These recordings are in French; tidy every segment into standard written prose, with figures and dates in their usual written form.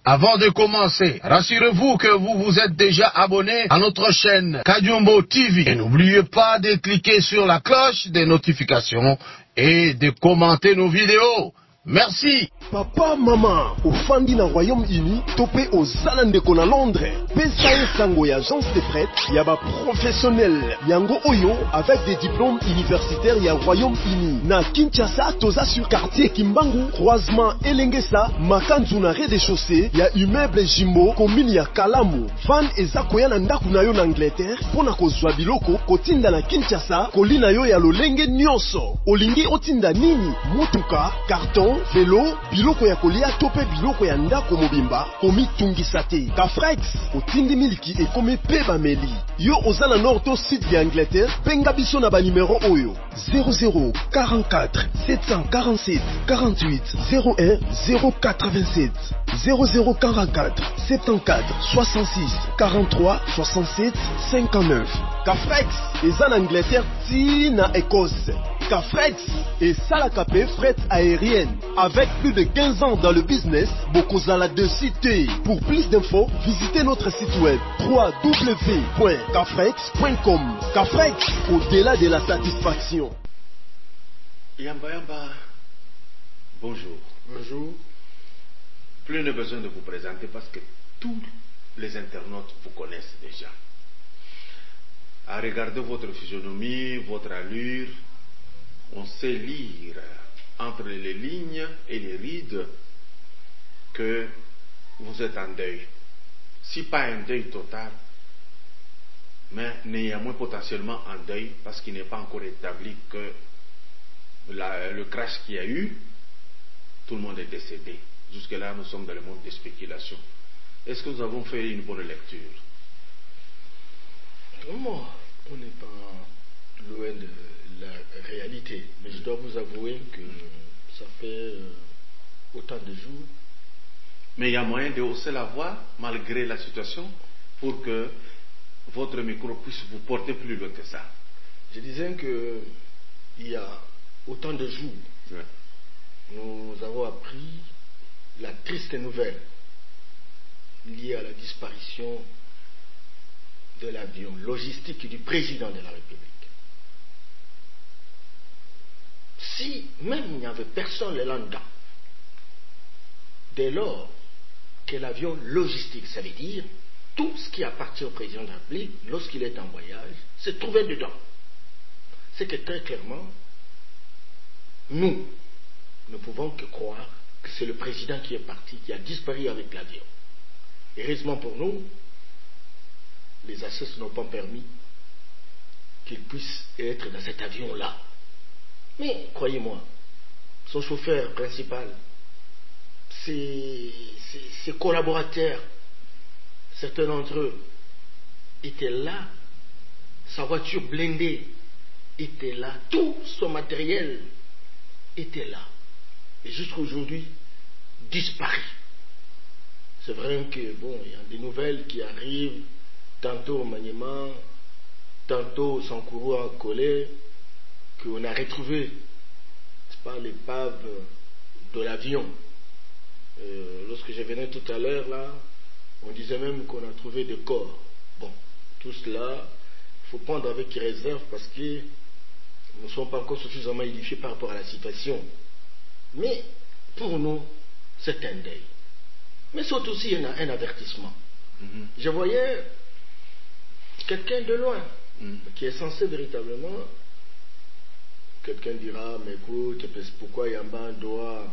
Avant de commencer, rassurez-vous que vous vous êtes déjà abonné à notre chaîne Kajumbo TV. Et n'oubliez pas de cliquer sur la cloche des notifications et de commenter nos vidéos. Merci. Papa, maman, au fandi na Royaume-Uni, topé aux Zalandeko na Londres. Pesae sango ya agence de prêt, yaba professionnel. Yango Oyo, avec des diplômes universitaires ya Royaume-Uni. Na Kinshasa, toza sur quartier Kimbangu, croisement Elengesa, Makanzu na rez-de-chaussée, ya immeuble Jimbo, commune ya Kalamu. Van ezakoya na ndaku na yo na Angleterre, pona kozwa biloko, kotinda na Kinshasa, kolina yo ya lolenge nyonso. Olingi otinda nini? Mutuka, carton, vélo, biloko ya kolia tope biloko ya ndako mobimba komi tungisa te. Kafrex otindi miliki ekome pe bameli. Yo ozana nord to sud ya Angleterre, benga biso na ba numero oyo 0044 747 48 01 087 0044 74 66 43 67 59. Kafrex eza na Angleterre ti na Écosse. Kafrex et Salakapé fret aérienne. Avec plus de 15 ans dans le business, Bokozala de cité. Pour plus d'infos, visitez notre site web www.kafrex.com. Kafrex, au-delà de la satisfaction. Yamba Yamba, bonjour. Bonjour. Plus de besoin de vous présenter parce que tous les internautes vous connaissent déjà. À regarder votre physionomie, votre allure, on sait lire entre les lignes et les rides que vous êtes en deuil. Si pas un deuil total, mais néanmoins potentiellement en deuil parce qu'il n'est pas encore établi que le crash qu'il y a eu, tout le monde est décédé. Jusque-là, nous sommes dans le monde des spéculations. Est-ce que nous avons fait une bonne lecture? Vraiment, on n'est pas loin de la réalité, mais je dois vous avouer que ça fait autant de jours. Mais il y a moyen de hausser la voix malgré la situation pour que votre micro puisse vous porter plus loin que ça. Je disais que il y a autant de jours, nous avons appris la triste nouvelle liée à la disparition de l'avion logistique du président de la République. Si même il n'y avait personne le lendemain, dès lors que l'avion logistique, ça veut dire tout ce qui appartient au président de la République lorsqu'il est en voyage, se trouvait dedans. C'est que très clairement, nous ne pouvons que croire que c'est le président qui est parti, qui a disparu avec l'avion. Heureusement pour nous, les assesses n'ont pas permis qu'il puisse être dans cet avion-là. Mais croyez-moi, son chauffeur principal, ses collaborateurs, certains d'entre eux étaient là, sa voiture blindée était là, tout son matériel était là. Et jusqu'à aujourd'hui, disparu. C'est vrai que bon, il y a des nouvelles qui arrivent, tantôt au Maniema, tantôt au Sankourou à Kolé, qu'on a retrouvé, c'est pas l'épave de l'avion. Lorsque je venais tout à l'heure là, on disait même qu'on a trouvé des corps. Bon, tout cela, il faut prendre avec réserve parce que nous ne sommes pas encore suffisamment édifiés par rapport à la situation. Mais pour nous, c'est un deuil. Mais c'est aussi un avertissement. Je voyais quelqu'un de loin qui est censé véritablement, quelqu'un dira, mais écoute, pourquoi Yamba doit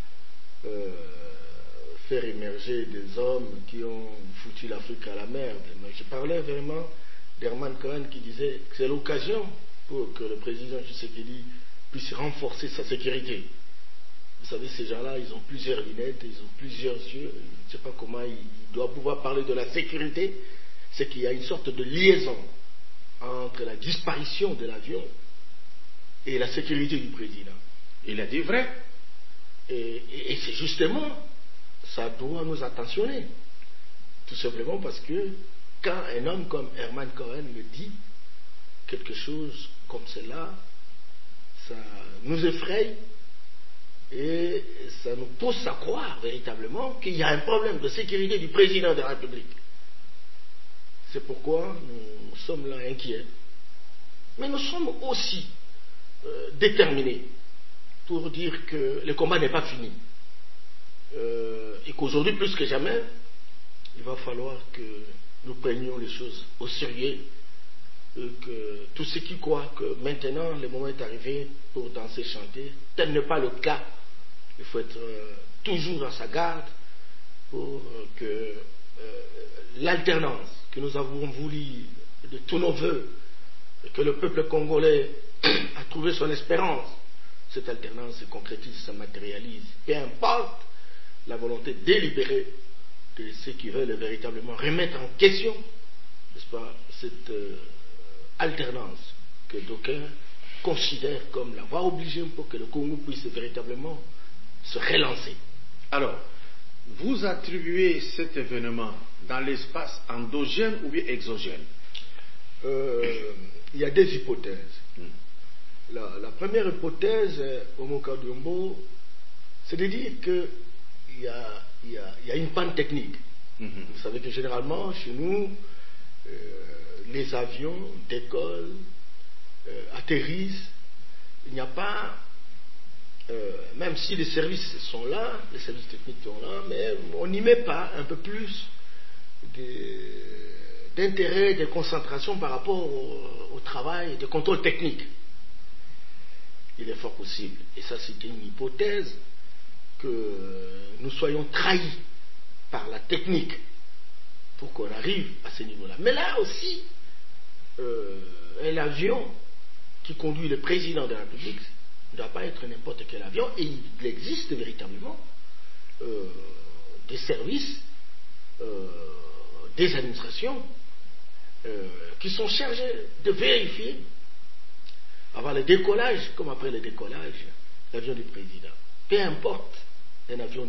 faire émerger des hommes qui ont foutu l'Afrique à la merde. Mais je parlais vraiment d'Herman Cohen qui disait que c'est l'occasion pour que le président Tshisekedi puisse renforcer sa sécurité. Vous savez, ces gens-là, ils ont plusieurs lunettes, ils ont plusieurs yeux. Je ne sais pas comment il doit pouvoir parler de la sécurité. C'est qu'il y a une sorte de liaison entre la disparition de l'avion et la sécurité du président. Il a dit vrai. Et c'est justement, ça doit nous attentionner. Tout simplement parce que quand un homme comme Herman Cohen me dit quelque chose comme cela, ça nous effraie Et ça nous pousse à croire véritablement qu'il y a un problème de sécurité du président de la République. C'est pourquoi nous sommes là inquiets. Mais nous sommes aussi déterminés pour dire que le combat n'est pas fini. Et qu'aujourd'hui, plus que jamais, il va falloir que nous prenions les choses au sérieux. Et que tous ceux qui croient que maintenant le moment est arrivé pour danser, chanter, tel n'est pas le cas. Il faut être toujours à sa garde pour que l'alternance que nous avons voulu de tous nos voeux, et que le peuple congolais a trouvé son espérance, cette alternance se concrétise, se matérialise. Peu importe la volonté délibérée de ceux qui veulent véritablement remettre en question, n'est-ce pas, cette alternance que d'aucuns considèrent comme la voie obligée pour que le Congo puisse véritablement se relancer. Alors, vous attribuez cet événement dans l'espace endogène ou bien exogène? Il y a des hypothèses. La première hypothèse, Omo Kadiombo, c'est de dire qu'il y a une panne technique. Vous savez que généralement, chez nous, les avions décollent, atterrissent, il n'y a pas, même si les services sont là, les services techniques sont là, mais on n'y met pas un peu plus d'intérêt, de concentration par rapport au travail de contrôle technique. Il est fort possible, et ça c'est une hypothèse, que nous soyons trahis par la technique pour qu'on arrive à ce niveau-là. Mais là aussi, un avion qui conduit le président de la République ne doit pas être n'importe quel avion, et il existe véritablement des services, des administrations qui sont chargés de vérifier avant le décollage comme après le décollage l'avion du président. Peu importe un avion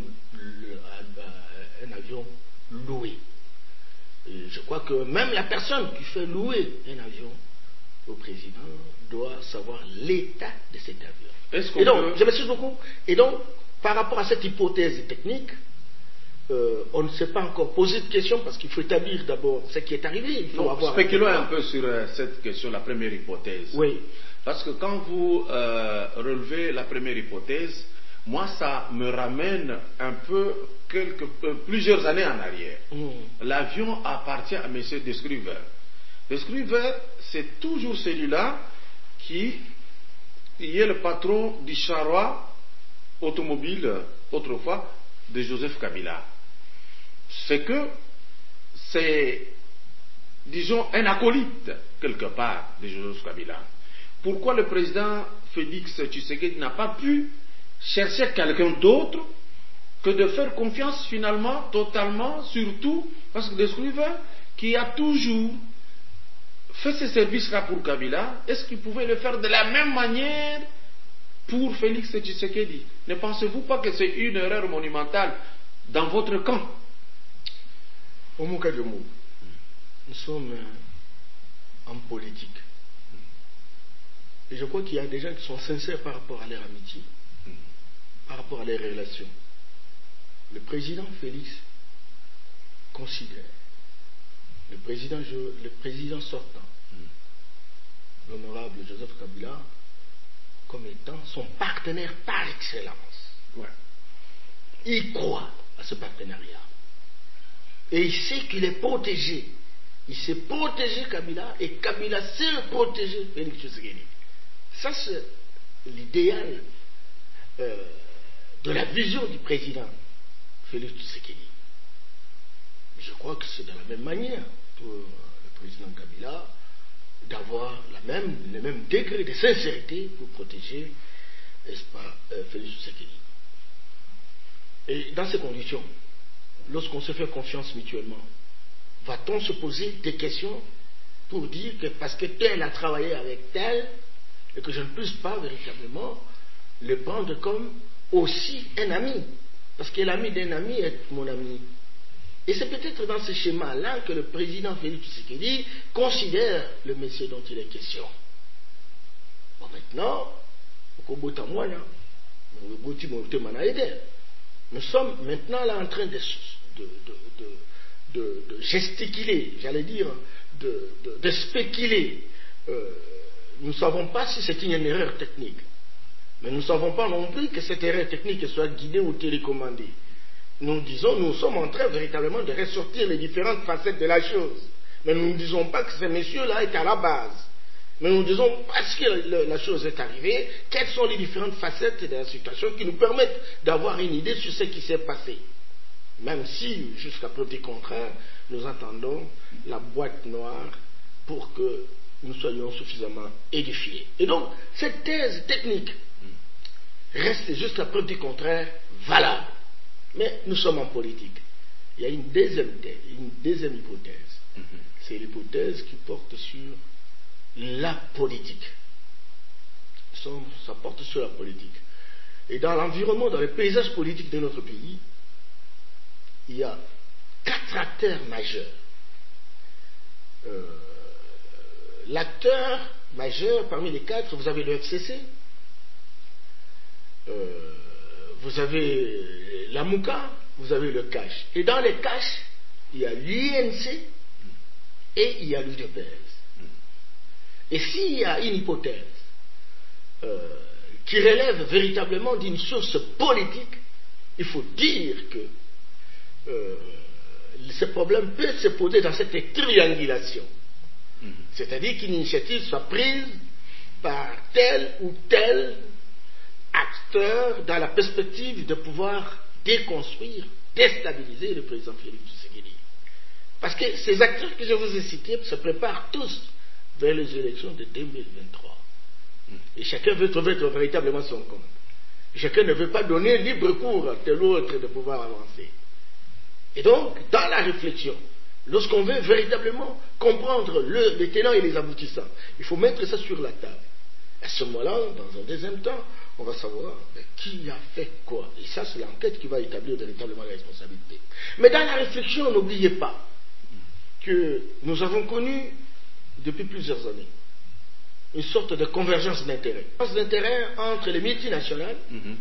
loué. Et je crois que même la personne qui fait louer un avion au président doit savoir l'état de cet avion. Et donc, je m'excuse beaucoup. Et donc, par rapport à cette hypothèse technique, on ne s'est pas encore posé de questions parce qu'il faut établir d'abord ce qui est arrivé. Spéculons un peu sur cette question, la première hypothèse. Oui. Parce que quand vous relevez la première hypothèse, moi ça me ramène un peu plusieurs années en arrière. L'avion appartient à M. Descriver. Descriver, c'est toujours celui-là qui est le patron du charroi automobile, autrefois, de Joseph Kabila. C'est que c'est, disons, un acolyte, quelque part, de Joseph Kabila. Pourquoi le président Félix Tshisekedi n'a pas pu chercher quelqu'un d'autre que de faire confiance finalement, totalement, surtout, parce que Descriver, qui a toujours fait ce service-là pour Kabila, est-ce qu'il pouvait le faire de la même manière pour Félix Tshisekedi? Ne pensez-vous pas que c'est une erreur monumentale dans votre camp? Au Mokadiomo, nous sommes en politique. Et je crois qu'il y a des gens qui sont sincères par rapport à leur amitié, par rapport à leurs relations. Le président Félix considère le président sortant, l'honorable Joseph Kabila, comme étant son partenaire par excellence. Ouais. Il croit à ce partenariat. Et il sait qu'il est protégé. Il sait protéger Kabila et Kabila sait protéger Félix Tshisekedi. Ça, c'est l'idéal de la vision du président Félix Tshisekedi. Je crois que c'est de la même manière pour le président Kabila d'avoir le même degré de sincérité pour protéger, n'est-ce pas, Félix Tshisekedi. Et dans ces conditions, lorsqu'on se fait confiance mutuellement, va-t-on se poser des questions pour dire que parce que tel a travaillé avec tel, et que je ne puisse pas véritablement le prendre comme aussi un ami, parce que l'ami d'un ami est mon ami. Et c'est peut-être dans ce schéma-là que le président Félix Tshisekedi considère le monsieur dont il est question. Bon, maintenant, au Kobotamwana, Nous sommes maintenant là en train de gesticuler, j'allais dire, de spéculer. Nous ne savons pas si c'est une erreur technique. Mais nous ne savons pas non plus que cette erreur technique soit guidée ou télécommandée. Nous sommes en train véritablement de ressortir les différentes facettes de la chose. Mais nous ne disons pas que ces messieurs-là étaient à la base. Mais nous disons, parce que la chose est arrivée, quelles sont les différentes facettes de la situation qui nous permettent d'avoir une idée sur ce qui s'est passé. Même si, jusqu'à preuve du contraire, nous attendons la boîte noire pour que nous soyons suffisamment édifiés. Et donc, cette thèse technique reste jusqu'à preuve du contraire valable. Mais nous sommes en politique. Il y a une deuxième hypothèse. C'est l'hypothèse qui porte sur la politique. Ça porte sur la politique. Et dans l'environnement, dans le paysage politique de notre pays, il y a 4 acteurs majeurs. L'acteur majeur, parmi les 4, vous avez le FCC, vous avez la MOUCA, vous avez le CACH. Et dans les CACH, il y a l'UNC et il y a l'UDPS. Et s'il y a une hypothèse qui relève véritablement d'une source politique, il faut dire que ce problème peut se poser dans cette triangulation. C'est-à-dire qu'une initiative soit prise par tel ou tel acteur dans la perspective de pouvoir déconstruire, déstabiliser le président Félix Tshisekedi. Parce que ces acteurs que je vous ai cités se préparent tous vers les élections de 2023. Et chacun veut trouver véritablement son compte. Chacun ne veut pas donner libre cours à tel autre de pouvoir avancer. Et donc, dans la réflexion, lorsqu'on veut véritablement comprendre les tenants et les aboutissants, il faut mettre ça sur la table. À ce moment-là, dans un deuxième temps, on va savoir qui a fait quoi. Et ça, c'est l'enquête qui va établir véritablement la responsabilité. Mais dans la réflexion, n'oubliez pas que nous avons connu, depuis plusieurs années, une sorte de convergence d'intérêts. Convergence d'intérêts entre les multinationales,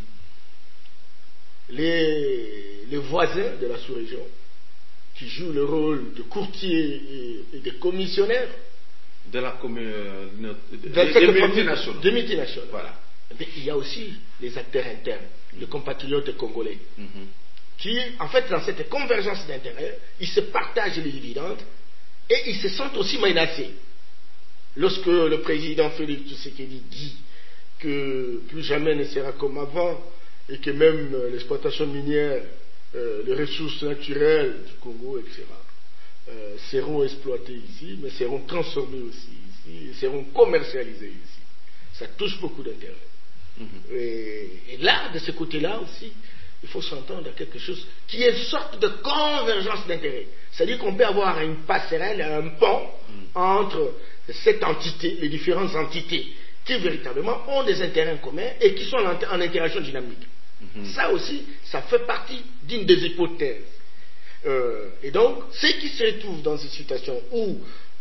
les voisins de la sous-région, qui jouent le rôle de courtiers et de commissionnaires des multinationales. Des multinationales. Voilà. Mais il y a aussi les acteurs internes, les compatriotes congolais, qui, en fait, dans cette convergence d'intérêts, ils se partagent les dividendes et ils se sentent aussi menacés. Lorsque le président Félix Tshisekedi dit que plus jamais ne sera comme avant et que même l'exploitation minière, les ressources naturelles du Congo, etc., seront exploitées ici, mais seront transformées aussi ici, et seront commercialisées ici. Ça touche beaucoup d'intérêt. Et là, de ce côté-là aussi, il faut s'entendre à quelque chose qui est une sorte de convergence d'intérêts. C'est-à-dire qu'on peut avoir une passerelle, un pont entre cette entité, les différentes entités qui véritablement ont des intérêts communs et qui sont en interaction dynamique. Ça aussi, ça fait partie d'une des hypothèses. Et donc, ceux qui se retrouvent dans une situation où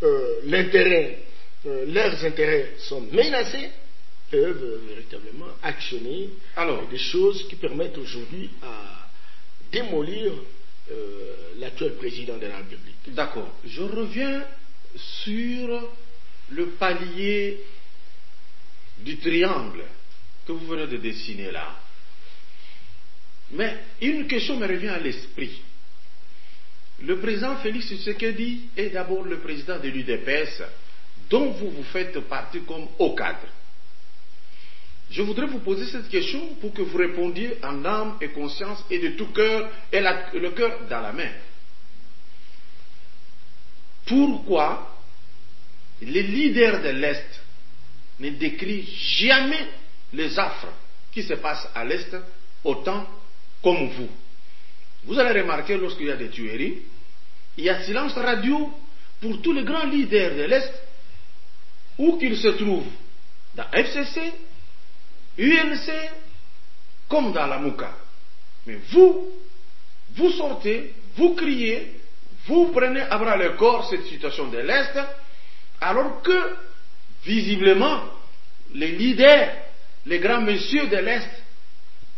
leurs intérêts sont menacés, peuvent véritablement actionner des choses qui permettent aujourd'hui à démolir l'actuel président de la République. D'accord. Je reviens sur le palier du triangle que vous venez de dessiner là. Mais une question me revient à l'esprit. Le président Félix Tshisekedi est d'abord le président de l'UDPS, dont vous faites partie comme haut cadre. Je voudrais vous poser cette question pour que vous répondiez en âme et conscience et de tout cœur et le cœur dans la main. Pourquoi les leaders de l'Est ne décrivent jamais les affres qui se passent à l'Est autant comme vous? Vous allez remarquer, lorsqu'il y a des tueries, il y a silence radio pour tous les grands leaders de l'Est, où qu'ils se trouvent, dans FCC, UNC, comme dans la MOUCA. Mais vous sortez, vous criez, vous prenez à bras le corps cette situation de l'Est, alors que, visiblement, les leaders, les grands messieurs de l'Est,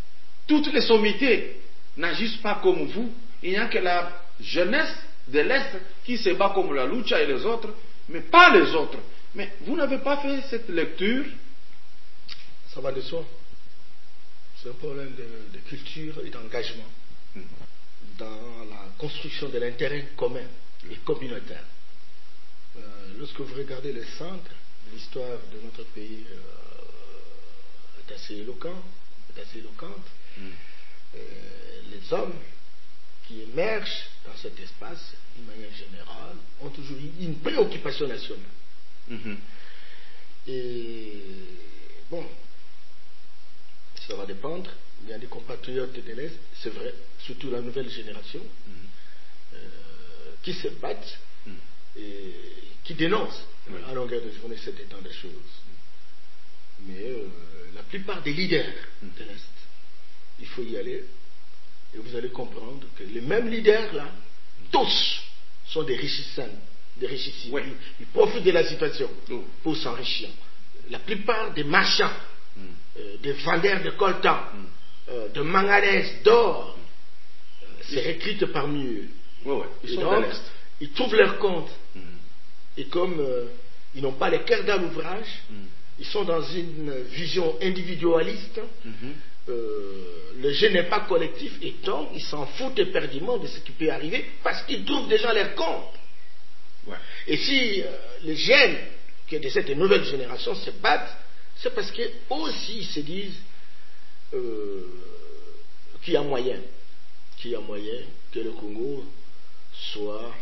toutes les sommités n'agissent pas comme vous. Il n'y a que la jeunesse de l'Est qui se bat comme la Lucha et les autres, mais pas les autres. Mais vous n'avez pas fait cette lecture? Ça va de soi. C'est un problème de culture et d'engagement dans la construction de l'intérêt commun et communautaire. Lorsque vous regardez le centre, l'histoire de notre pays est assez éloquente. Les hommes qui émergent dans cet espace, d'une manière générale, ont toujours eu une préoccupation nationale. Et bon, ça va dépendre. Il y a des compatriotes de l'Est, c'est vrai, surtout la nouvelle génération, qui se battent et qui dénoncent à longueur de journée cet état de choses. Mais la plupart des leaders de l'Est, il faut y aller et vous allez comprendre que les mêmes leaders là, tous sont des richissants, ils profitent de la situation pour s'enrichir. La plupart des marchands, des vendeurs de coltan, de manganèse, d'or, se recrutent parmi eux. Ils et sont donc, de l'Est. ils trouvent leur compte. Et comme ils n'ont pas les cœurs dans l'ouvrage, ils sont dans une vision individualiste. Le jeu n'est pas collectif et donc ils s'en foutent éperdument de ce qui peut arriver parce qu'ils trouvent déjà leur compte. Et si les jeunes de cette nouvelle génération se battent, c'est parce qu'eux aussi ils se disent qu'il y a moyen que le Congo soit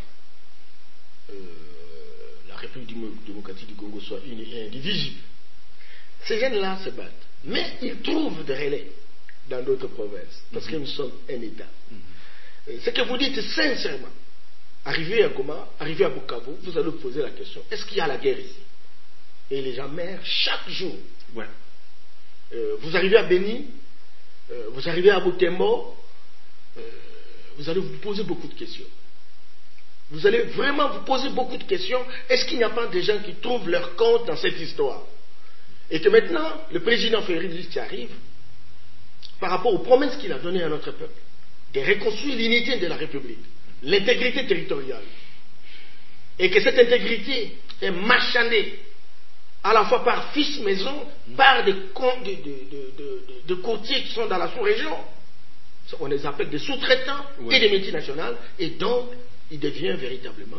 la République démocratique du Congo soit unie et indivisible. Ces jeunes-là se battent, mais ils trouvent des relais dans d'autres provinces, parce que nous sommes un État. Ce que vous dites sincèrement, arrivez à Goma, arrivez à Bukavu, vous allez vous poser la question, est-ce qu'il y a la guerre ici? Et les gens meurent chaque jour. Vous arrivez à Beni, vous arrivez à Butembo, vous allez vous poser beaucoup de questions. Vous allez vraiment vous poser beaucoup de questions. Est-ce qu'il n'y a pas des gens qui trouvent leur compte dans cette histoire? Et que maintenant, le président Félix qui arrive, par rapport aux promesses qu'il a données à notre peuple, de reconstruire l'unité de la République, l'intégrité territoriale, et que cette intégrité est marchandée à la fois par fils maison, par des courtiers qui sont dans la sous-région. On les appelle des sous-traitants et des multinationales, et donc il devient véritablement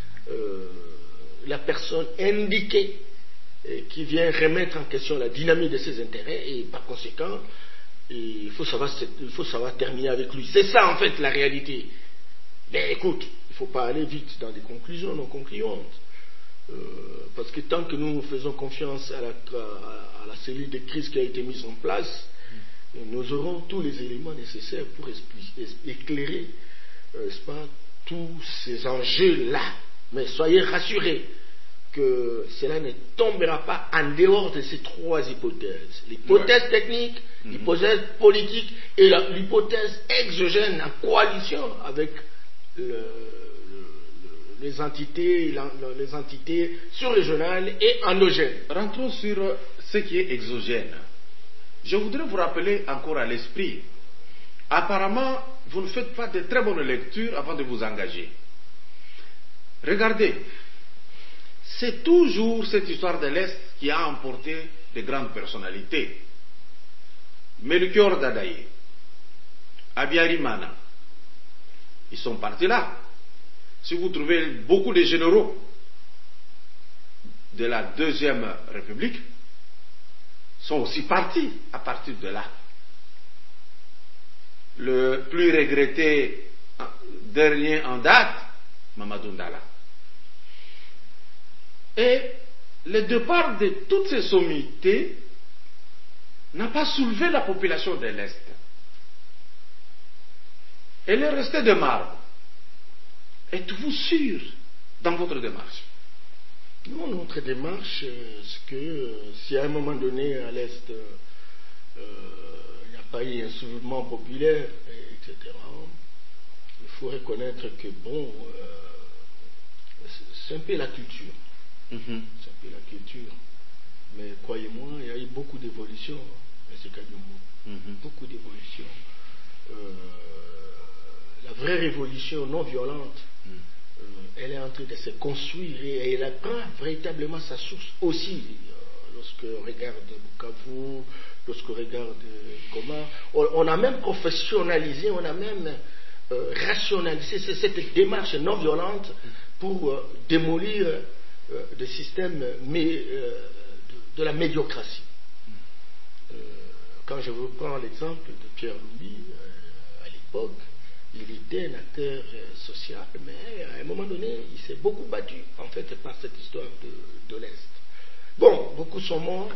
la personne indiquée qui vient remettre en question la dynamique de ses intérêts, et par conséquent, il faut savoir terminer avec lui. C'est ça en fait la réalité. Mais écoute, il ne faut pas aller vite dans des conclusions non concluantes. Parce que tant que nous faisons confiance à la cellule de crise qui a été mise en place, nous aurons tous les éléments nécessaires pour éclairer, n'est-ce pas, tous ces enjeux-là. Mais soyez rassurés que cela ne tombera pas en dehors de ces trois hypothèses. L'hypothèse technique, l'hypothèse politique et l'hypothèse exogène en coalition avec les entités sur-régionales et endogènes. Rentrons sur ce qui est exogène. Je voudrais vous rappeler encore à l'esprit. Apparemment, vous ne faites pas de très bonnes lectures avant de vous engager. Regardez, c'est toujours cette histoire de l'Est qui a emporté de grandes personnalités. Melchior Dadaye, Abiyarimana, ils sont partis là. Si vous trouvez beaucoup de généraux de la Deuxième République, sont aussi partis à partir de là. Le plus regretté dernier en date, Mamadou Ndala. Et le départ de toutes ces sommités n'a pas soulevé la population de l'Est. Elle est restée de marbre. Êtes-vous sûr dans votre démarche? Non, notre démarche, c'est que si à un moment donné à l'Est, il n'y a pas eu un soulèvement populaire, etc., il faut reconnaître que, bon, c'est un peu la culture. C'est un peu la culture. Mais croyez-moi, il y a eu beaucoup d'évolutions, M. Kadumbo. Beaucoup d'évolutions. vraie révolution non violente, elle est en train de se construire et elle prend véritablement sa source aussi. Lorsqu'on regarde Bukavu, lorsqu'on regarde Goma, on a même professionnalisé, on a même rationalisé cette démarche non violente pour démolir des systèmes de la médiocratie. Quand je vous prends l'exemple de Pierre Lumbi, à l'époque, il était un acteur social, mais à un moment donné, il s'est beaucoup battu, en fait, par cette histoire de l'Est. Bon, beaucoup sont morts.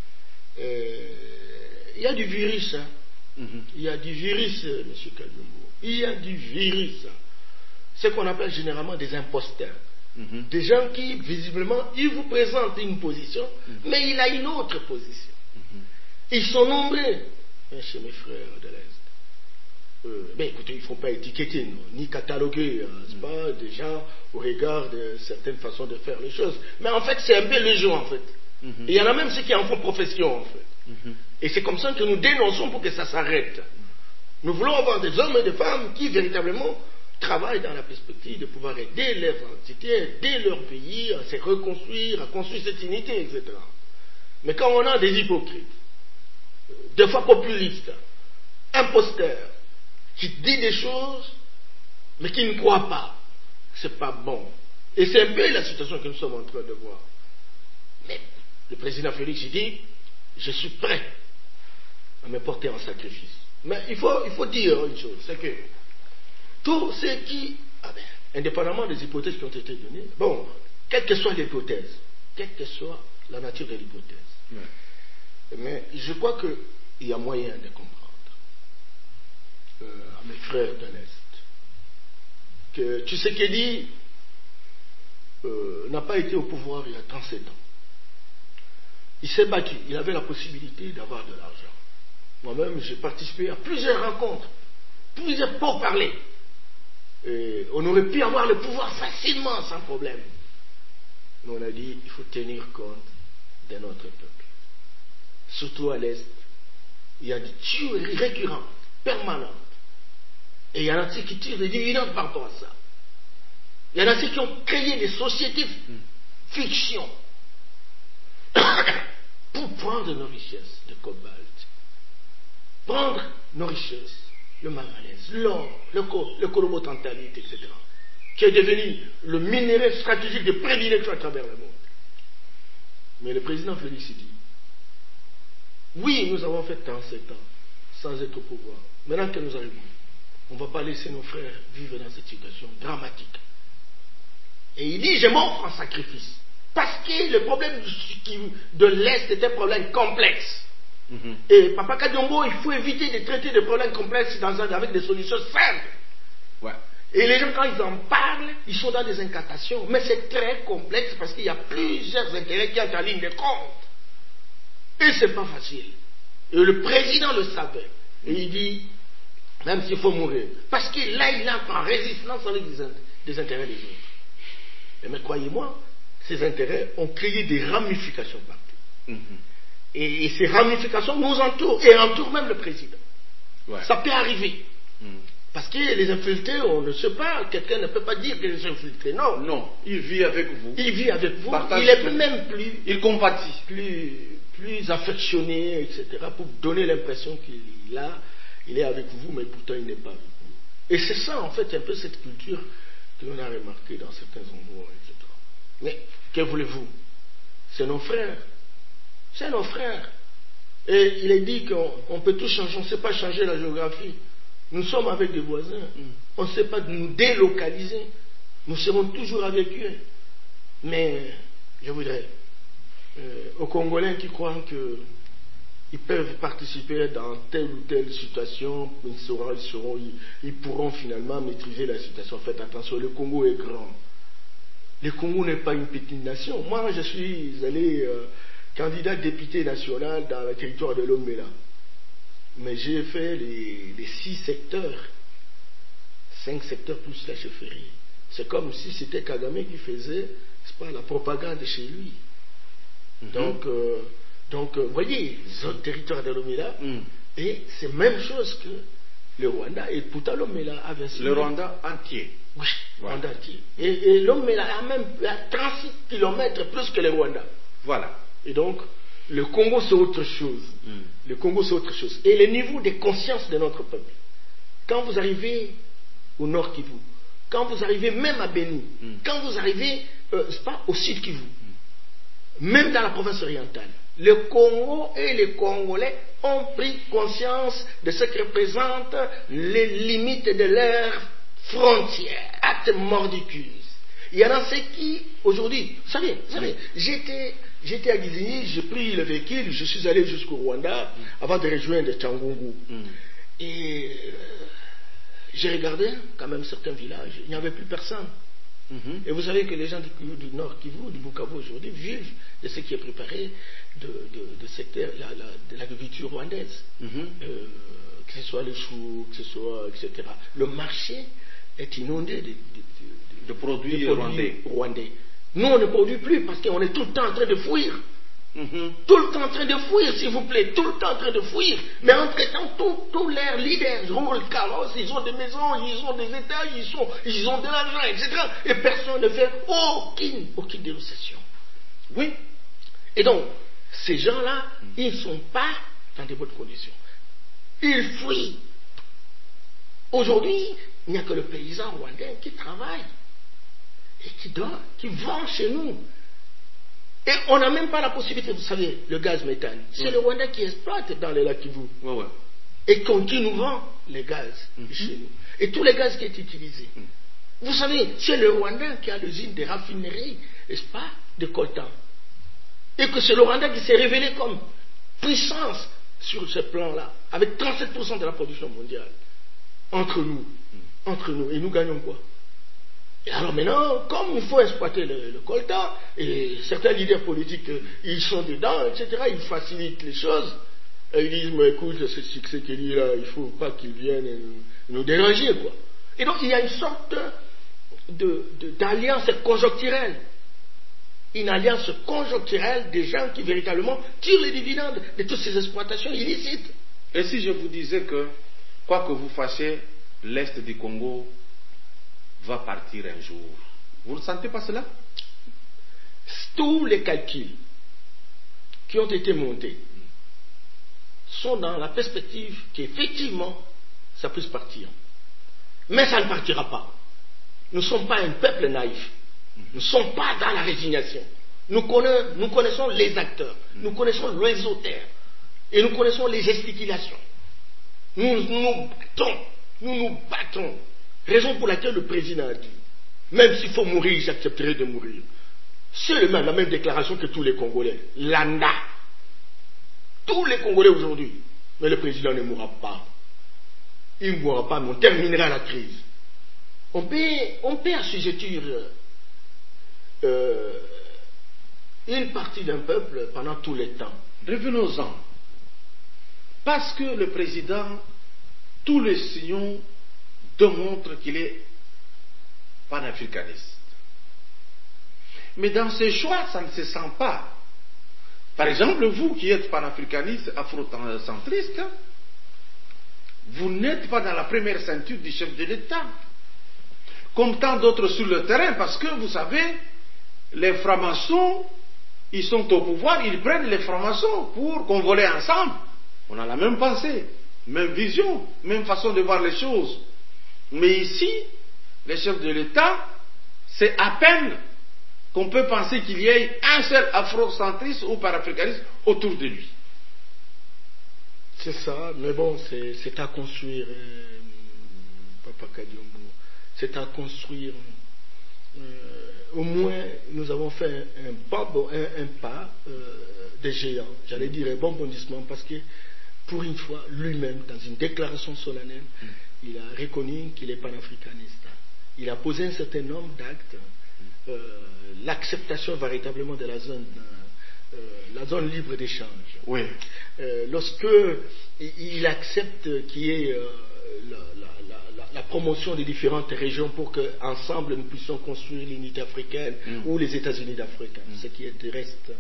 Il y a du virus, hein. Il y a du virus, M. Kayumbo. Il y a du virus. Ce qu'on appelle généralement des imposteurs. Des gens qui, visiblement, ils vous présentent une position, mais il a une autre position. Ils sont nombreux chez mes frères de l'Est. Mais écoutez, il ne faut pas étiqueter, non, ni cataloguer, c'est pas des gens au regard de certaines façons de faire les choses. Mais en fait, c'est un peu le jeu, en fait. Et il y en a même ceux qui en font profession, en fait. Et c'est comme ça que nous dénonçons pour que ça s'arrête. Nous voulons avoir des hommes et des femmes qui, véritablement, travaillent dans la perspective de pouvoir aider leur entité, aider leur pays à se reconstruire, à construire cette unité, etc. Mais quand on a des hypocrites, des fois populistes, imposteurs, qui disent des choses, mais qui ne croient pas, c'est pas bon. Et c'est un peu la situation que nous sommes en train de voir. Mais le président Félix dit, je suis prêt à me porter en sacrifice. Mais il faut dire une chose, c'est que tous ceux qui, indépendamment des hypothèses qui ont été données, bon, quelle que soit l'hypothèse, quelle que soit la nature de l'hypothèse, mais je crois qu'il y a moyen de comprendre à mes frères de l'Est que Tshisekedi n'a pas été au pouvoir il y a 37 ans. Il s'est battu, il avait la possibilité d'avoir de l'argent. Moi-même, j'ai participé à plusieurs rencontres, plusieurs pourparlers. On aurait pu avoir le pouvoir facilement, sans problème. Mais on a dit, il faut tenir compte de notre peuple. Surtout à l'Est, il y a des tueries récurrentes, permanentes. Et il y en a ceux qui tirent des dividendes par rapport à ça. Il y en a ceux qui ont créé des sociétés fiction pour prendre nos richesses de cobalt, prendre nos richesses, le manganèse, l'or, le colobotantalite, etc., qui est devenu le minerai stratégique de prédilection à travers le monde. Mais le président Félix dit, oui, nous avons fait 37 ans sans être au pouvoir. Maintenant que nous arrivons, on ne va pas laisser nos frères vivre dans cette situation dramatique. Et il dit, je m'offre en sacrifice. Parce que le problème de l'Est est un problème complexe. Et Papa Kadiombo, il faut éviter de traiter des problèmes complexes avec des solutions simples. Et les gens, quand ils en parlent, ils sont dans des incantations. Mais c'est très complexe parce qu'il y a plusieurs intérêts qui entrent en ligne de compte. Et c'est pas facile. Et le président le savait. Et il dit, même s'il faut mourir. Parce que là, il entre en résistance avec des intérêts des autres. Mais croyez-moi, ces intérêts ont créé des ramifications partout. Et ces ramifications nous entourent, et entourent même le président. Ça peut arriver. Parce que les infiltrés, on ne sait pas, quelqu'un ne peut pas dire que les infiltrés, non. Non, il vit avec vous. Il vit avec vous, il est même plus... Il compatit. Plus affectionné, etc., pour donner l'impression il est avec vous, mais pourtant il n'est pas avec vous. Et c'est ça, en fait, un peu cette culture que l'on a remarqué dans certains endroits, etc. Mais, que voulez-vous? C'est nos frères. C'est nos frères. Et il est dit qu'on peut tout changer, on ne sait pas changer la géographie. Nous sommes avec des voisins. On ne sait pas nous délocaliser. Nous serons toujours avec eux. Mais, je voudrais, aux Congolais qui croient qu'ils peuvent participer dans telle ou telle situation, ils pourront finalement maîtriser la situation. Faites attention, le Congo est grand. Le Congo n'est pas une petite nation. Moi, je suis allé candidat député national dans le territoire de Lomela. Mais j'ai fait les 6 secteurs. 5 secteurs plus la chefferie. C'est comme si c'était Kagame qui faisait, c'est pas, la propagande chez lui. Donc, vous voyez, zone territoire de Lomela, et c'est même chose que le Rwanda, et pourtant l'homme est là avec Le Rwanda entier. Oui, Voilà. Rwanda entier. Et l'homme est là même à 36 km plus que le Rwanda. Voilà. Et donc, le Congo c'est autre chose. Le Congo c'est autre chose. Et le niveau de conscience de notre peuple. Quand vous arrivez au nord Kivu, quand vous arrivez même à Beni, quand vous arrivez pas au sud Kivu, même dans la province orientale, le Congo et les Congolais ont pris conscience de ce que représentent les limites de leurs frontières, actes mordicus. Il y en a ceux qui, aujourd'hui, vous savez, j'étais à Gizini, j'ai pris le véhicule, je suis allé jusqu'au Rwanda avant de rejoindre Tchangungu. Et j'ai regardé quand même certains villages, il n'y avait plus personne. Et vous savez que les gens du Nord Kivu, du Bukavu aujourd'hui, vivent de ce qui est préparé de secteur, de l'agriculture rwandaise. Que ce soit le chou, que ce soit, etc. Le marché est inondé de produits rwandais. Nous, on ne produit plus parce qu'on est tout le temps en train de fuir. Tout le temps en train de fuir, s'il vous plaît, tout le temps en train de fuir. Mais entre-temps, tous leurs leaders roulent carrosse, ils ont des maisons, ils ont des États, ils ont de l'argent, etc. Et personne ne fait aucune dénonciation. Oui. Et donc, ces gens-là, ils ne sont pas dans de bonnes conditions. Ils fuient. Aujourd'hui, il n'y a que le paysan rwandais qui travaille et qui donne, qui vend chez nous. Et on n'a même pas la possibilité, vous savez, le gaz méthane. C'est le Rwanda qui exploite dans les lacs Kivu. Et qui nous vend les gaz chez nous. Et tous les gaz qui est utilisé. Vous savez, c'est le Rwanda qui a l'usine de raffinerie, n'est-ce pas, de coltan. Et que c'est le Rwanda qui s'est révélé comme puissance sur ce plan-là, avec 37% de la production mondiale. Entre nous. Et nous gagnons quoi? Et alors maintenant, comme il faut exploiter le coltan, et certains leaders politiques, ils sont dedans, etc., ils facilitent les choses, et ils disent, mais écoute, ce succès qu'il y a là, il ne faut pas qu'il vienne nous déranger, quoi. Et donc, il y a une sorte d'alliance conjoncturelle. Une alliance conjoncturelle des gens qui véritablement tirent les dividendes de toutes ces exploitations illicites. Et si je vous disais que, quoi que vous fassiez, l'Est du Congo va partir un jour. Vous ne sentez pas cela? Tous les calculs qui ont été montés sont dans la perspective qu'effectivement ça puisse partir. Mais ça ne partira pas. Nous ne sommes pas un peuple naïf. Nous ne sommes pas dans la résignation. Nous connaissons les acteurs, nous connaissons les auteurs et nous connaissons les gesticulations. Nous nous battons. Raison pour laquelle le président a dit, même s'il faut mourir, j'accepterai de mourir. C'est la même déclaration que tous les Congolais. Landa. Tous les Congolais aujourd'hui. Mais le président ne mourra pas. Il ne mourra pas, mais on terminera la crise. On peut assujettir une partie d'un peuple pendant tout le temps. Revenons-en. Parce que le président, tous les signaux démontrent qu'il est panafricaniste. Mais dans ses choix, ça ne se sent pas. Par exemple, vous qui êtes panafricaniste, afrocentriste, vous n'êtes pas dans la première ceinture du chef de l'État. Comme tant d'autres sur le terrain, parce que vous savez, les francs-maçons, ils sont au pouvoir, ils prennent les francs-maçons pour convoler ensemble. On a la même pensée, même vision, même façon de voir les choses. Mais ici, les chefs de l'État, c'est à peine qu'on peut penser qu'il y ait un seul afrocentriste ou panafricaniste autour de lui. C'est ça, mais bon, c'est à construire, Papa Kadiombo. C'est à construire. Au moins, nous avons fait un pas de géant, j'allais dire un bon bondissement, parce que pour une fois, lui-même, dans une déclaration solennelle, il a reconnu qu'il est panafricaniste. Il a posé un certain nombre d'actes. L'acceptation véritablement de la zone libre d'échange. Oui. Lorsque il accepte qu'il y ait la promotion des différentes régions pour qu'ensemble nous puissions construire l'unité africaine ou les États-Unis d'Afrique, ce qui reste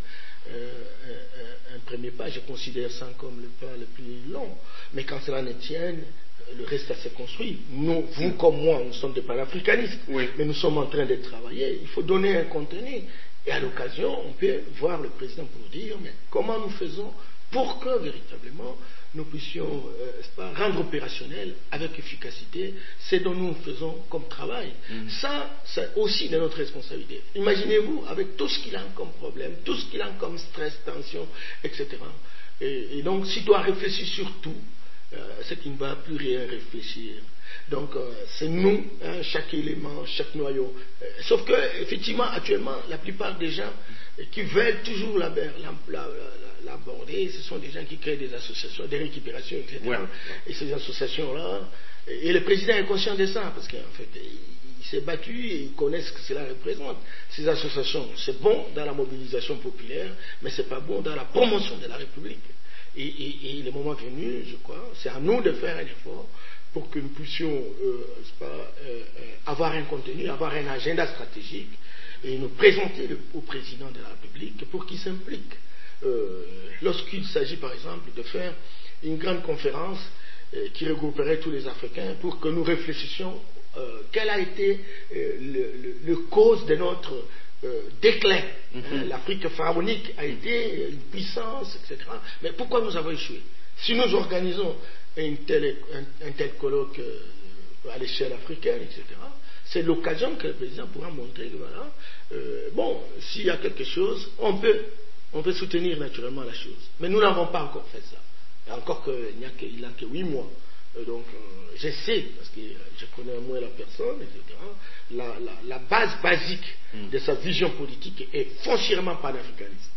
un premier pas, je considère ça comme le pas le plus long. Mais quand cela ne tienne, le reste, ça s'est construit. Nous, vous comme moi, nous sommes des panafricanistes, mais nous sommes en train de travailler. Il faut donner un contenu. Et à l'occasion, on peut voir le président pour dire, mais comment nous faisons pour que, véritablement, nous puissions rendre opérationnel avec efficacité ce dont nous faisons comme travail. Ça, c'est aussi de notre responsabilité. Imaginez-vous, avec tout ce qu'il a comme problème, tout ce qu'il a comme stress, tension, etc. Et donc, s'il doit réfléchir sur tout, c'est qu'il ne va plus rien réfléchir. Donc, c'est nous, chaque élément, chaque noyau. Sauf que, effectivement, actuellement, la plupart des gens qui veulent toujours l'aborder, ce sont des gens qui créent des associations, des récupérations, etc. Et ces associations-là, et le président est conscient de ça, parce qu'en fait, il s'est battu et il connaît ce que cela représente. Ces associations, c'est bon dans la mobilisation populaire, mais c'est pas bon dans la promotion de la République. Et le moment venu, je crois, c'est à nous de faire un effort pour que nous puissions avoir un contenu, avoir un agenda stratégique et nous présenter au président de la République pour qu'il s'implique. Lorsqu'il s'agit par exemple de faire une grande conférence qui regrouperait tous les Africains pour que nous réfléchissions quelle a été le cause de notre déclin. L'Afrique pharaonique a été une puissance, etc. Mais pourquoi nous avons échoué? Si nous organisons un tel colloque à l'échelle africaine, etc., c'est l'occasion que le président pourra montrer que voilà, bon, s'il y a quelque chose, on peut soutenir naturellement la chose. Mais nous n'avons pas encore fait ça. Et encore qu'il n'a que 8 mois. Donc, je sais, parce que je connais moins la personne, etc., la base basique de sa vision politique est foncièrement panafricaniste.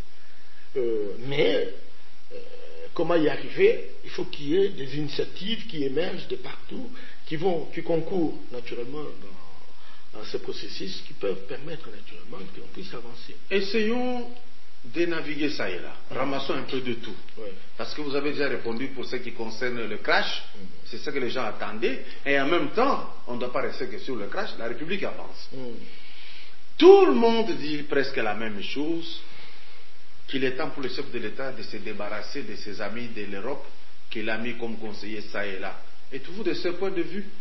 Mais, comment y arriver? Il faut qu'il y ait des initiatives qui émergent de partout, qui concourent naturellement dans ce processus, qui peuvent permettre naturellement qu'on puisse avancer. Essayons de naviguer ça et là. Ramassons un peu de tout. Parce que vous avez déjà répondu pour ce qui concerne le crash. C'est ce que les gens attendaient. Et en même temps, on ne doit pas rester que sur le crash. La République avance. Tout le monde dit presque la même chose, qu'il est temps pour le chef de l'État de se débarrasser de ses amis de l'Europe qu'il a mis comme conseiller ça et là. Êtes-vous de ce point de vue?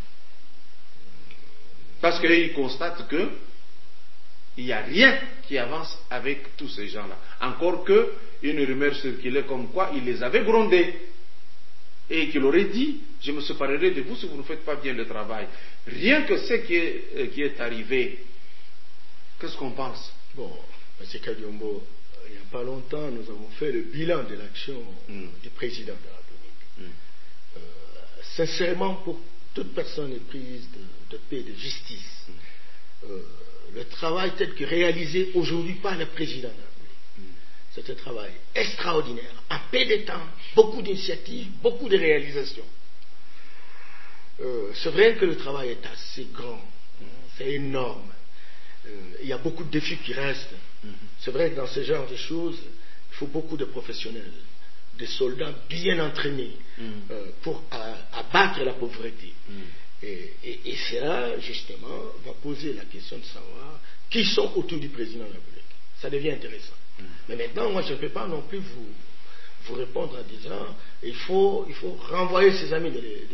Parce qu'il constate que il n'y a rien qui avance avec tous ces gens-là. Encore qu'une rumeur circulait comme quoi il les avait grondés. Et qu'il aurait dit, je me séparerai de vous si vous ne faites pas bien le travail. Rien que ce qui est arrivé, qu'est-ce qu'on pense? Bon, M. Kadiombo, il n'y a pas longtemps, nous avons fait le bilan de l'action du président de la République. Sincèrement, pour toute personne éprise de paix et de justice, le travail tel que réalisé aujourd'hui par le président de la République, c'est un travail extraordinaire, en peu de temps, beaucoup d'initiatives, beaucoup de réalisations. C'est vrai que le travail est assez grand, c'est énorme. Il y a beaucoup de défis qui restent. C'est vrai que dans ce genre de choses, il faut beaucoup de professionnels, des soldats bien entraînés pour abattre la pauvreté. Et cela, justement, va poser la question de savoir qui sont autour du président de la République. Ça devient intéressant. Mais maintenant, moi, je ne peux pas non plus vous répondre en disant il faut renvoyer ses amis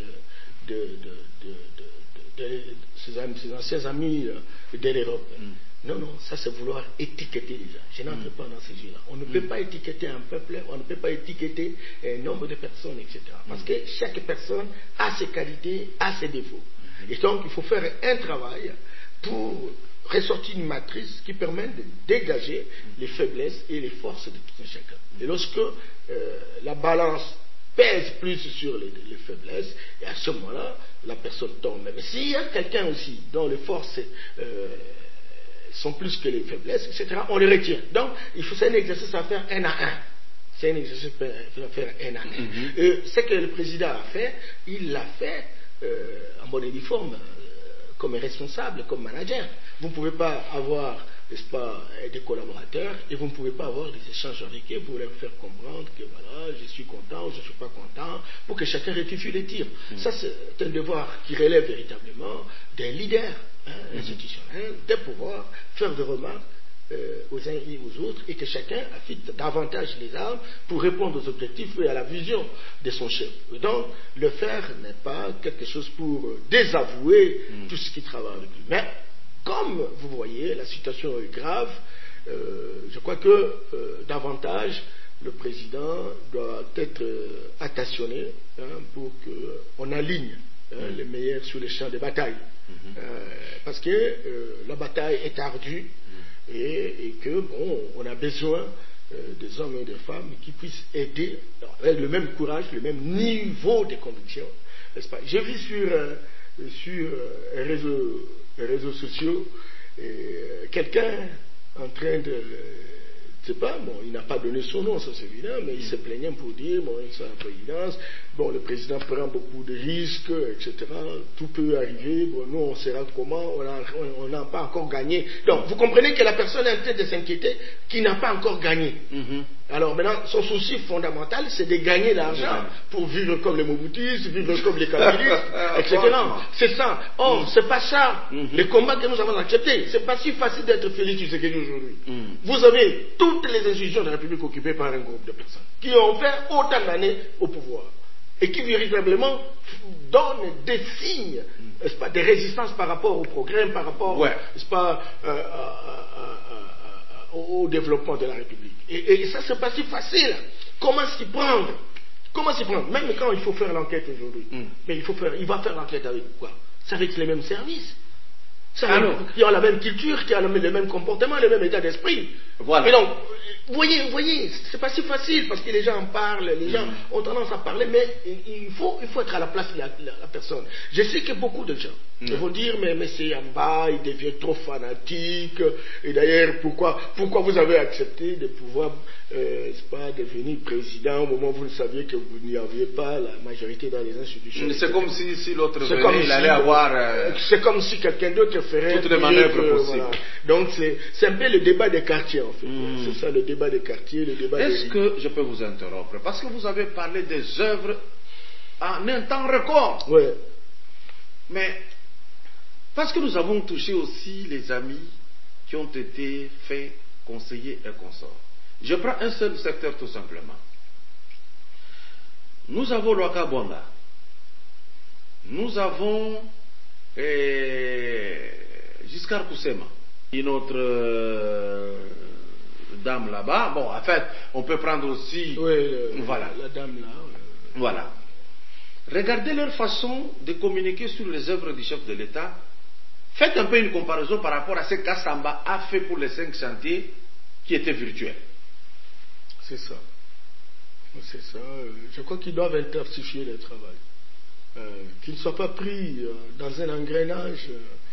ses anciens amis de l'Europe. Non, ça c'est vouloir étiqueter les gens. Je n'entre pas dans ces jeux-là. On ne peut pas étiqueter un peuple, on ne peut pas étiqueter un nombre de personnes, etc. Parce que chaque personne a ses qualités, a ses défauts. Et donc il faut faire un travail pour ressortir une matrice qui permet de dégager les faiblesses et les forces de tout un chacun. Et lorsque la balance pèse plus sur les faiblesses, et à ce moment-là, la personne tombe. Mais s'il y a quelqu'un aussi dont les forces sont plus que les faiblesses, etc., on les retient. Donc, c'est un exercice à faire un à un. C'est un exercice à faire un à un. Ce que le président a fait, il l'a fait en bonne et due forme, comme responsable, comme manager. Vous ne pouvez pas avoir, n'est-ce pas, des collaborateurs et vous ne pouvez pas avoir des échanges avec eux pour leur faire comprendre que voilà, je suis content ou je ne suis pas content, pour que chacun rectifie les tirs. Ça, c'est un devoir qui relève véritablement d'un leader institutionnel, de pouvoir faire des remarques aux uns et aux autres, et que chacun affite davantage les armes pour répondre aux objectifs et à la vision de son chef. Et donc, le faire n'est pas quelque chose pour désavouer tout ce qui travaille avec lui. Mais, comme vous voyez, la situation est grave, je crois que davantage le président doit être attentionné pour qu'on aligne les meilleurs sur les champs de bataille. Parce que la bataille est ardue et que bon, on a besoin des hommes et des femmes qui puissent aider avec le même courage, le même niveau de conviction, n'est-ce pas? J'ai vu sur les réseaux sociaux quelqu'un en train de, je sais pas, bon, il n'a pas donné son nom, ça c'est évident, mais il se plaignait pour dire, bon, il est à la présidence, bon, le président prend beaucoup de risques, etc. Tout peut arriver, bon, nous on sera comment, on n'a pas encore gagné. Donc, vous comprenez que la personne est en train de s'inquiéter qui n'a pas encore gagné. Alors maintenant, son souci fondamental, c'est de gagner l'argent pour vivre comme les Mobutistes, vivre comme les Kabylistes, etc. C'est ça. Or, c'est pas ça. Le combat que nous avons accepté, c'est pas si facile d'être Félix Tshisekedi aujourd'hui. Vous avez toutes les institutions de la République occupées par un groupe de personnes qui ont fait autant d'années au pouvoir et qui véritablement donnent des signes, n'est-ce pas, de résistance par rapport au progrès, par rapport, n'est-ce pas, au développement de la République. Et ça, c'est pas si facile. Comment s'y prendre? Comment s'y prendre? Même quand il faut faire l'enquête aujourd'hui. Mais il va faire l'enquête avec quoi? C'est avec les mêmes services. Qui ont la même culture, qui ont le même comportement, le même état d'esprit. Voilà. Et donc, vous voyez, c'est pas si facile parce que les gens en parlent, les gens ont tendance à parler, mais il faut être à la place de la personne. Je sais que beaucoup de gens vont dire, mais c'est en bas, il devient trop fanatique, et d'ailleurs, pourquoi vous avez accepté de pouvoir, c'est pas, devenir président au moment où vous ne saviez que vous n'y aviez pas la majorité dans les institutions. C'est comme si l'autre venait, il allait avoir... C'est comme si quelqu'un d'autre ferait... Toutes les manœuvres possibles. Voilà. Donc c'est un peu le débat des quartiers, en fait. C'est ça, le débat des quartiers, le débat des... Est-ce que je peux vous interrompre? Parce que vous avez parlé des œuvres en un temps record. Oui. Mais, parce que nous avons touché aussi les amis qui ont été faits conseillers et consorts. Je prends un seul secteur tout simplement. Nous avons Lwaka Bonga. Nous avons Giscard Koussema, une autre dame là-bas. Bon, en fait, on peut prendre aussi... voilà. La dame là. Voilà. Regardez leur façon de communiquer sur les œuvres du chef de l'État. Faites un peu une comparaison par rapport à ce qu'Assamba a fait pour les 5 chantiers qui étaient virtuels. C'est ça. C'est ça. Je crois qu'ils doivent intensifier le travail. Qu'ils ne soient pas pris dans un engrenage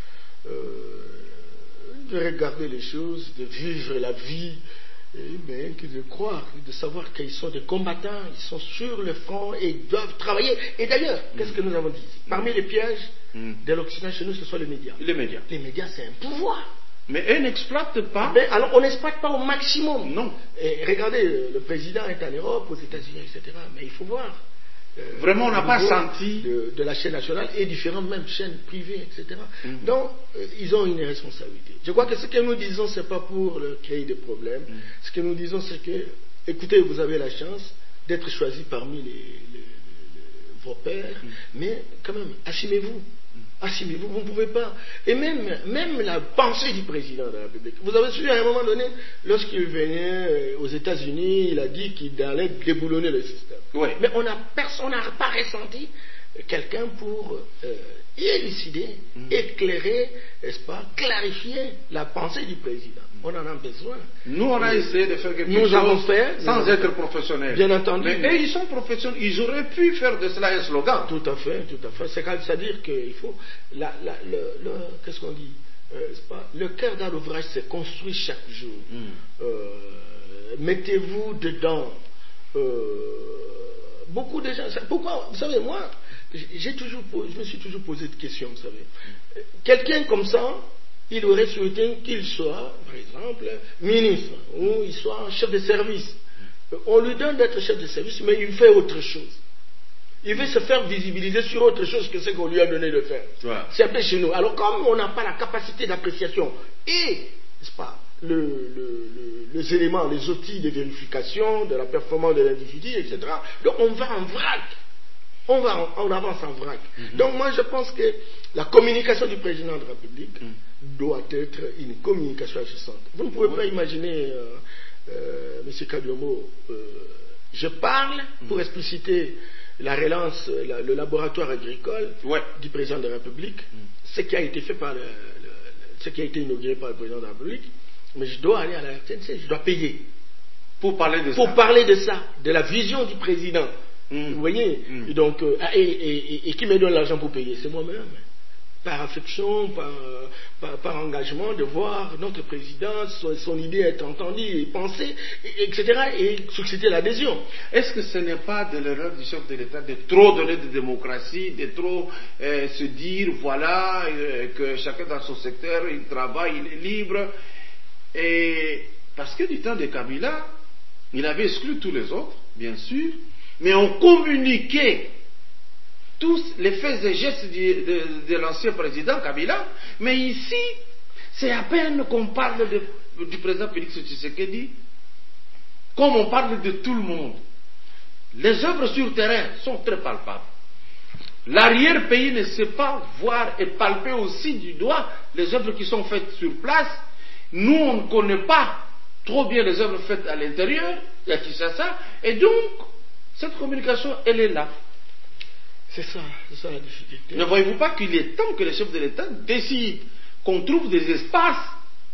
de regarder les choses, de vivre la vie, mais de croire, de savoir qu'ils sont des combattants, ils sont sur le front et ils doivent travailler. Et d'ailleurs, qu'est-ce que nous avons dit? Parmi les pièges de l'Occident chez nous, ce sont les médias. Les médias. Les médias, c'est un pouvoir. Mais eux n'exploitent pas. Mais alors, on n'exploite pas au maximum. Non. Et regardez, le président est en Europe, aux États-Unis, etc. Mais il faut voir. Vraiment, on n'a pas senti. De la chaîne nationale et différentes même chaînes privées, etc. Donc, ils ont une responsabilité. Je crois que ce que nous disons, ce n'est pas pour créer des problèmes. Ce que nous disons, c'est que, écoutez, vous avez la chance d'être choisi parmi vos pairs, mais quand même, assumez-vous. Assumez-vous, vous ne pouvez pas. Et même la pensée du président de la République. Vous avez su à un moment donné, lorsqu'il venait aux États-Unis, il a dit qu'il allait déboulonner le système. Oui. Mais personne n'a pas ressenti quelqu'un pour élucider, éclairer, n'est-ce pas, clarifier la pensée du président. On en a besoin. Nous, on a essayé de faire quelque chose sans être professionnels. Bien entendu. Mais eux, ils sont professionnels. Ils auraient pu faire de cela un slogan. Tout à fait, tout à fait. C'est-à-dire qu'il faut... qu'est-ce qu'on dit? Le cœur dans l'ouvrage se construit chaque jour. Mettez-vous dedans. Beaucoup de gens... Pourquoi? Vous savez, moi, je me suis toujours posé de questions, vous savez. Quelqu'un comme ça, il aurait souhaité qu'il soit, par exemple, ministre, ou il soit chef de service. On lui donne d'être chef de service, mais il fait autre chose. Il veut se faire visibiliser sur autre chose que ce qu'on lui a donné de faire. Ouais. C'est un peu chez nous. Alors, comme on n'a pas la capacité d'appréciation et, n'est-ce pas, les éléments, les outils de vérification de la performance de l'individu, etc. Donc on va en vrac. On avance en vrac. Donc moi je pense que la communication du président de la République doit être une communication agissante. Vous ne pouvez pas imaginer, M. Kadiombo, je parle pour expliciter la relance, le laboratoire agricole du président de la République, ce qui a été fait par ce qui a été inauguré par le président de la République, mais je dois aller à la RTNC, je dois payer. Pour parler de ça. Pour parler de ça, de la vision du président. Vous voyez, donc, et qui me donne l'argent pour payer? C'est moi-même. Par affection, par engagement, de voir notre président, son idée être entendue et pensée, etc., et susciter l'adhésion. Est-ce que ce n'est pas de l'erreur du chef de l'État de trop donner de démocratie, de trop se dire, voilà, que chacun dans son secteur, il travaille, il est libre? Et parce que du temps de Kabila, il avait exclu tous les autres, bien sûr, mais on communiquait tous les faits et gestes de l'ancien président Kabila, mais ici, c'est à peine qu'on parle du président Félix Tshisekedi, comme on parle de tout le monde. Les œuvres sur terrain sont très palpables. L'arrière-pays ne sait pas voir et palper aussi du doigt les œuvres qui sont faites sur place. Nous, on ne connaît pas trop bien les œuvres faites à l'intérieur, à Kinshasa, et donc, cette communication, elle est là. C'est ça la difficulté. Ne voyez-vous pas qu'il est temps que les chefs de l'État décident qu'on trouve des espaces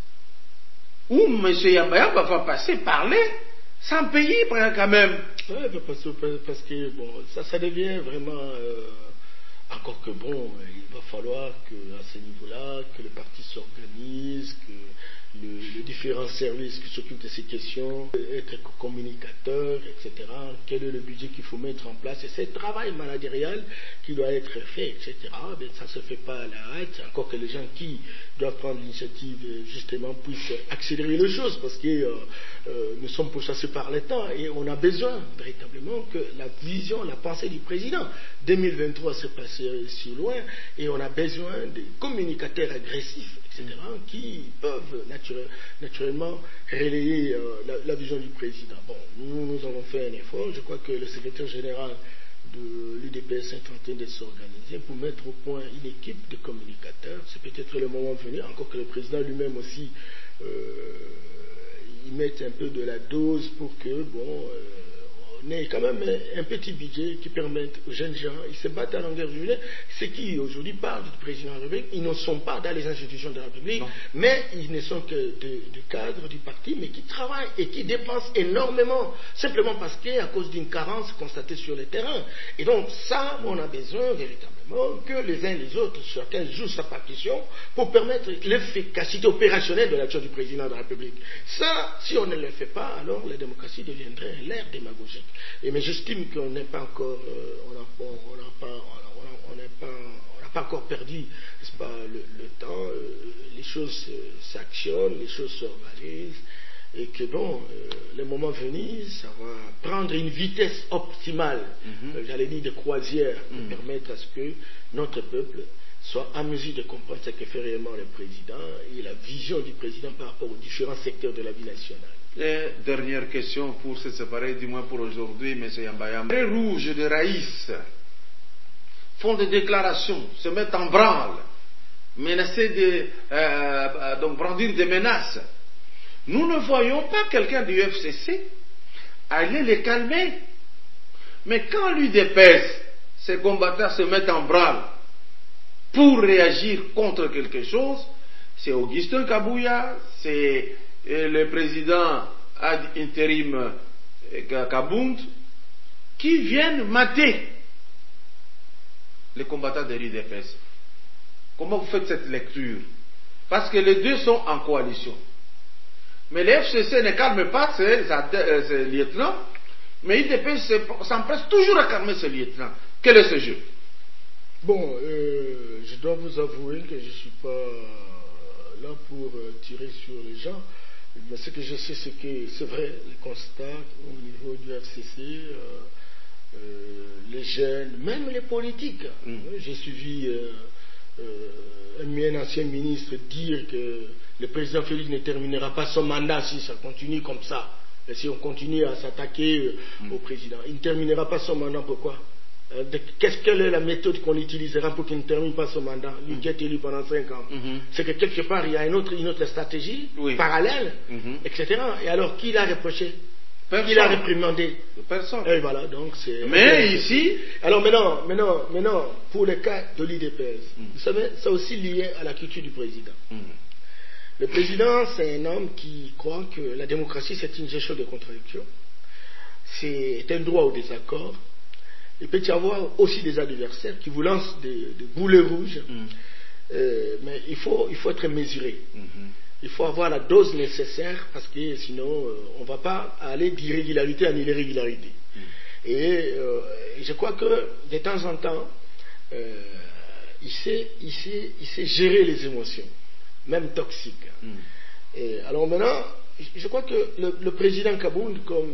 où M. Yambayamba va passer parler sans payer quand même? Oui, parce que bon, ça devient vraiment... encore que bon, il va falloir qu'à ce niveau-là, que le parti s'organise, que les différents services qui s'occupent de ces questions, être communicateurs, etc. Quel est le budget qu'il faut mettre en place? Et c'est le travail managérial qui doit être fait, etc. Mais ça ne se fait pas à la hâte, encore que les gens qui doivent prendre l'initiative, justement, puissent accélérer les choses, parce que nous sommes pourchassés par le temps et on a besoin véritablement que la vision, la pensée du président. 2023 s'est passé si loin et on a besoin de communicateurs agressifs, etc., qui peuvent naturellement relayer la vision du président. Bon, nous avons fait un effort. Je crois que le secrétaire général de l'UDPS est en train de s'organiser pour mettre au point une équipe de communicateurs. C'est peut-être le moment venu, encore que le président lui-même aussi il mette un peu de la dose pour que, bon, on ait quand même un petit budget qui permette aux jeunes gens, ils se battent à longueur de journée. Ceux qui aujourd'hui parlent du président de la République, ils ne sont pas dans les institutions de la République, mais ils ne sont que du cadre du parti, mais qui travaillent et qui dépensent énormément, simplement parce qu'à cause d'une carence constatée sur le terrain. Et donc ça, on a besoin véritablement que les uns et les autres, chacun joue sa partition pour permettre l'efficacité opérationnelle de l'action du président de la République. Ça, si on ne le fait pas, alors la démocratie deviendrait l'ère démagogique. Mais j'estime qu'on n'est pas encore, on n'a pas encore perdu, n'est-ce pas, le temps. Les choses s'actionnent, les choses s'organisent, et que bon, le moment venu, ça va prendre une vitesse optimale, j'allais dire de croisière, pour permettre à ce que notre peuple soit en mesure de comprendre ce que fait réellement le président et la vision du président par rapport aux différents secteurs de la vie nationale. Et dernière question pour se séparer, du moins pour aujourd'hui, M. Yambayamba. Les rouges de Raïs font des déclarations, se mettent en branle, menacer donc brandir des menaces. Nous ne voyons pas quelqu'un du FCC aller les calmer. Mais quand l'UDPS, ses combattants se mettent en branle pour réagir contre quelque chose, c'est Augustin Kabouya, c'est le président ad interim Kabound qui viennent mater les combattants de l'UDPS. Comment vous faites cette lecture? Parce que les deux sont en coalition. Mais le FCC ne calme pas ses lieutenants, mais l'UDPS s'empresse toujours à calmer ses lieutenants. Quel est ce jeu? Bon, je dois vous avouer que je ne suis pas là pour tirer sur les gens. Mais ce que je sais, c'est que c'est vrai, les constats au niveau du FCC, les jeunes, même les politiques. J'ai suivi un ancien ministre dire que Le président Félix ne terminera pas son mandat si ça continue comme ça. Et si on continue à s'attaquer au président. Il ne terminera pas son mandat, pourquoi? Quelle est la méthode qu'on utilisera pour qu'il ne termine pas son mandat, lui qui est élu pendant 5 ans? C'est que quelque part, il y a une autre stratégie parallèle, etc. Et alors, qui l'a reproché? Qui l'a réprimandé? Personne. Et voilà, donc c'est... Mais ici... Alors maintenant, pour le cas de l'IDPS, vous savez, c'est aussi lié à la culture du président. Le président, c'est un homme qui croit que la démocratie, c'est une gestion de contradictions. C'est un droit au désaccord. Il peut y avoir aussi des adversaires qui vous lancent des boulets rouges, mais il faut être mesuré. Il faut avoir la dose nécessaire parce que sinon on ne va pas aller d'irrégularité en irrégularité. Et je crois que de temps en temps, il sait gérer les émotions, même toxiques. Et alors maintenant, je crois que le président Kabound, comme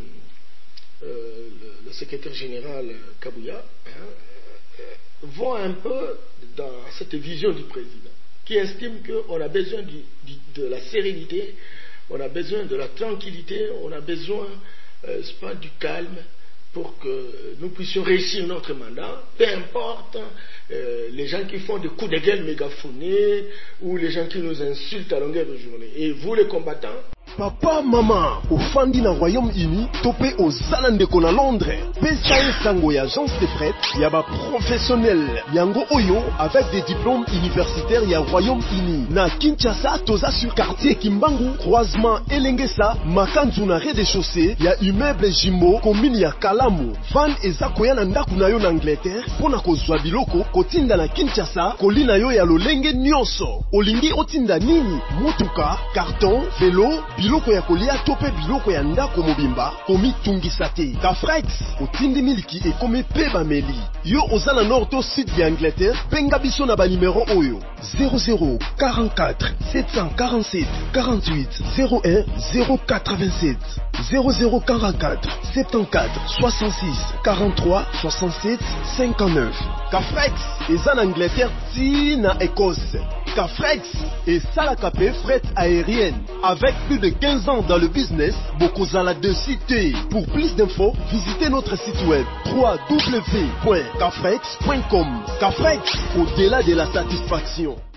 le secrétaire général Kabouya, vont un peu dans cette vision du président, qui estime qu'on a besoin de la sérénité, on a besoin de la tranquillité, on a besoin du calme pour que nous puissions réussir notre mandat, peu importe les gens qui font des coups de gueule mégaphonés ou les gens qui nous insultent à longueur de journée. Et vous les combattants, Papa, maman, ofandi na Royaume-Uni, topé aux Zalandeko na Londres. Pesa sango ya agence de prêt, yaba professionnel. Yango Oyo, avec des diplômes universitaires ya Royaume-Uni. Na Kinshasa, toza sur quartier Kimbangu, croisement Elengesa, makanzu na rez-de-chaussée, ya immeuble Jimbo, commune ya Kalamu. Van eza koya na ndaku na yo na Angleterre, pona kozwa biloko, kotinda na Kinshasa, kolina yo ya lolenge nyonso. Olingi otinda nini? Motuka, carton, vélo, biloko ya kolia tope biloko ya ndako mobimba komitungisa te. Kafrex otindi miliki ekomi pe bameli. Yo oza na nord to sud ya Angleterre, benga biso na ba numero oyo 00 44 747 48 01 087 0044 74 66 43 67 59. Kafrex eza na Angleterre ti na Écosse. Kafrex et Salakape fret aérienne. Avec plus de 15 ans dans le business, Bokozala de cité. Pour plus d'infos, visitez notre site web www.kafrex.com. Kafrex, au-delà de la satisfaction.